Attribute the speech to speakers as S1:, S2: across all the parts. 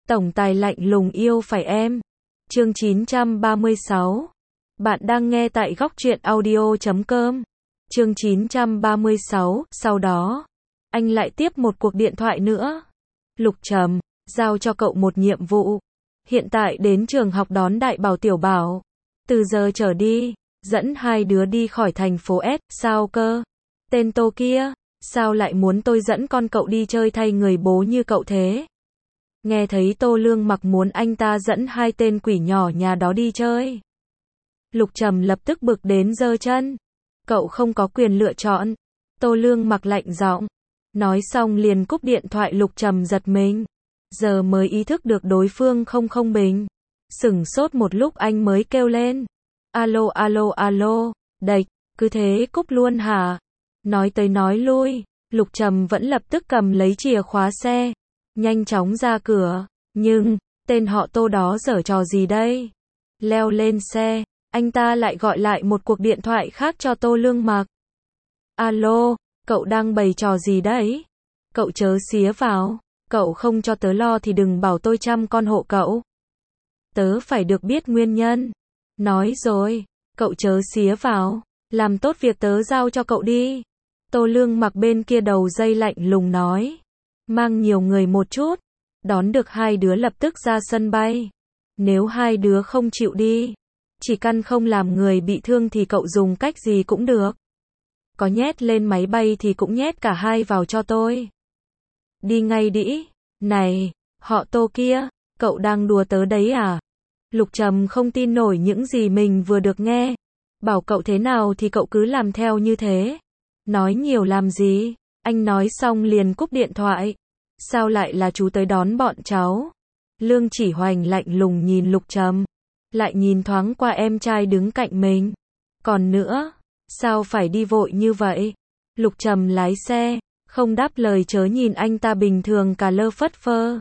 S1: Tổng tài lạnh lùng yêu phải em. Chương 936. Bạn đang nghe tại Góc Truyện Audio.com. Chương 936, sau đó, anh lại tiếp một cuộc điện thoại nữa. Lục Trầm, giao cho cậu một nhiệm vụ. Hiện tại đến trường học đón Đại Bảo Tiểu Bảo. Từ giờ trở đi, dẫn hai đứa đi khỏi thành phố S, sao cơ? Tên Tô kia, sao lại muốn tôi dẫn con cậu đi chơi thay người bố như cậu thế? Nghe thấy Tô Lương Mặc muốn anh ta dẫn hai tên quỷ nhỏ nhà đó đi chơi. Lục Trầm lập tức bực đến giơ chân. Cậu không có quyền lựa chọn. Tô Lương Mặc lạnh giọng. Nói xong liền cúp điện thoại. Lục Trầm giật mình. Giờ mới ý thức được đối phương không bình. Sửng sốt một lúc anh mới kêu lên. Alo alo alo, đệch, cứ thế cúp luôn hả? Nói tới nói lui, Lục Trầm vẫn lập tức cầm lấy chìa khóa xe. Nhanh chóng ra cửa. Nhưng, tên họ Tô đó giở trò gì đây? Leo lên xe, anh ta lại gọi lại một cuộc điện thoại khác cho Tô Lương Mặc. Alo, cậu đang bày trò gì đấy? Cậu chớ xía vào. Cậu không cho tớ lo thì đừng bảo tôi chăm con hộ cậu. Tớ phải được biết nguyên nhân. Nói rồi, cậu chớ xía vào. Làm tốt việc tớ giao cho cậu đi. Tô Lương Mặc bên kia đầu dây lạnh lùng nói. Mang nhiều người một chút. Đón được hai đứa lập tức ra sân bay. Nếu hai đứa không chịu đi, chỉ cần không làm người bị thương thì cậu dùng cách gì cũng được. Có nhét lên máy bay thì cũng nhét cả hai vào cho tôi. Đi ngay đĩ. Này, họ Tô kia, cậu đang đùa tớ đấy à? Lục Trầm không tin nổi những gì mình vừa được nghe. Bảo cậu thế nào thì cậu cứ làm theo như thế. Nói nhiều làm gì? Anh nói xong liền cúp điện thoại. Sao lại là chú tới đón bọn cháu? Lương Chỉ Hoành lạnh lùng nhìn Lục Trầm. Lại nhìn thoáng qua em trai đứng cạnh mình. Còn nữa, sao phải đi vội như vậy? Lục Trầm lái xe, không đáp lời chớ nhìn anh ta bình thường cả lơ phất phơ.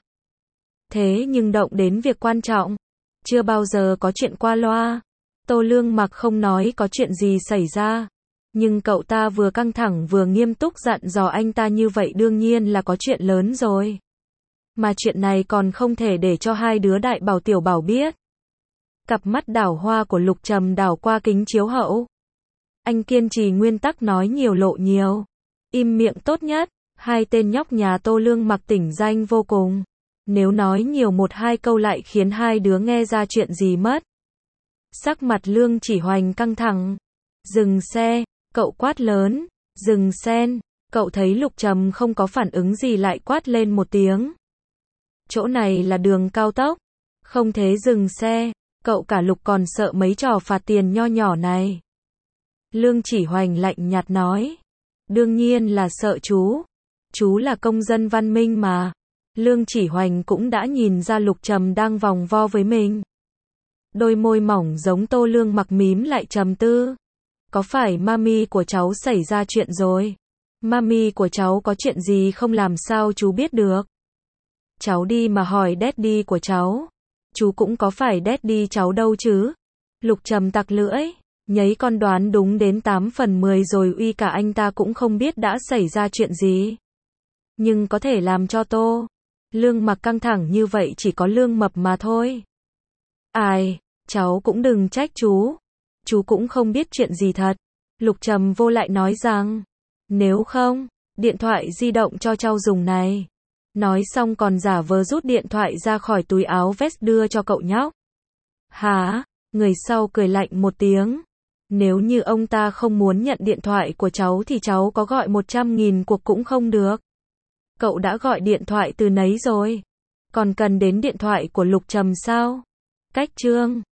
S1: Thế nhưng động đến việc quan trọng. Chưa bao giờ có chuyện qua loa. Tô Lương Mặc không nói có chuyện gì xảy ra. Nhưng cậu ta vừa căng thẳng vừa nghiêm túc dặn dò anh ta như vậy đương nhiên là có chuyện lớn rồi. Mà chuyện này còn không thể để cho hai đứa Đại Bảo Tiểu Bảo biết. Cặp mắt đảo hoa của Lục Trầm đảo qua kính chiếu hậu. Anh kiên trì nguyên tắc nói nhiều lộ nhiều. Im miệng tốt nhất. Hai tên nhóc nhà Tô Lương Mặc tỉnh danh vô cùng. Nếu nói nhiều một hai câu lại khiến hai đứa nghe ra chuyện gì mất. Sắc mặt Lương Chỉ Hoành căng thẳng. Dừng xe, cậu quát lớn. Dừng sen. Cậu thấy Lục Trầm không có phản ứng gì lại quát lên một tiếng. Chỗ này là đường cao tốc. Không thế dừng xe. Cậu cả Lục còn sợ mấy trò phạt tiền nho nhỏ này. Lương Chỉ Hoành lạnh nhạt nói. Đương nhiên là sợ chú. Chú là công dân văn minh mà. Lương Chỉ Hoành cũng đã nhìn ra Lục Trầm đang vòng vo với mình. Đôi môi mỏng giống Tô Lương Mặc mím lại trầm tư. Có phải mami của cháu xảy ra chuyện rồi? Mami của cháu có chuyện gì không làm sao chú biết được? Cháu đi mà hỏi daddy của cháu. Chú cũng có phải daddy cháu đâu chứ? Lục Trầm tặc lưỡi. Nhấy con đoán đúng đến 8 phần 10 rồi uy cả anh ta cũng không biết đã xảy ra chuyện gì. Nhưng có thể làm cho Tô Lương Mặc căng thẳng như vậy chỉ có Lương Mập mà thôi. Ai, cháu cũng đừng trách chú. Chú cũng không biết chuyện gì thật. Lục Trầm vô lại nói rằng. Nếu không, điện thoại di động cho cháu dùng này. Nói xong còn giả vờ rút điện thoại ra khỏi túi áo vest đưa cho cậu nhóc. Hả? Người sau cười lạnh một tiếng. Nếu như ông ta không muốn nhận điện thoại của cháu thì cháu có gọi 100.000 cuộc cũng không được. Cậu đã gọi điện thoại từ nấy rồi. Còn cần đến điện thoại của Lục Trầm sao? Cách chương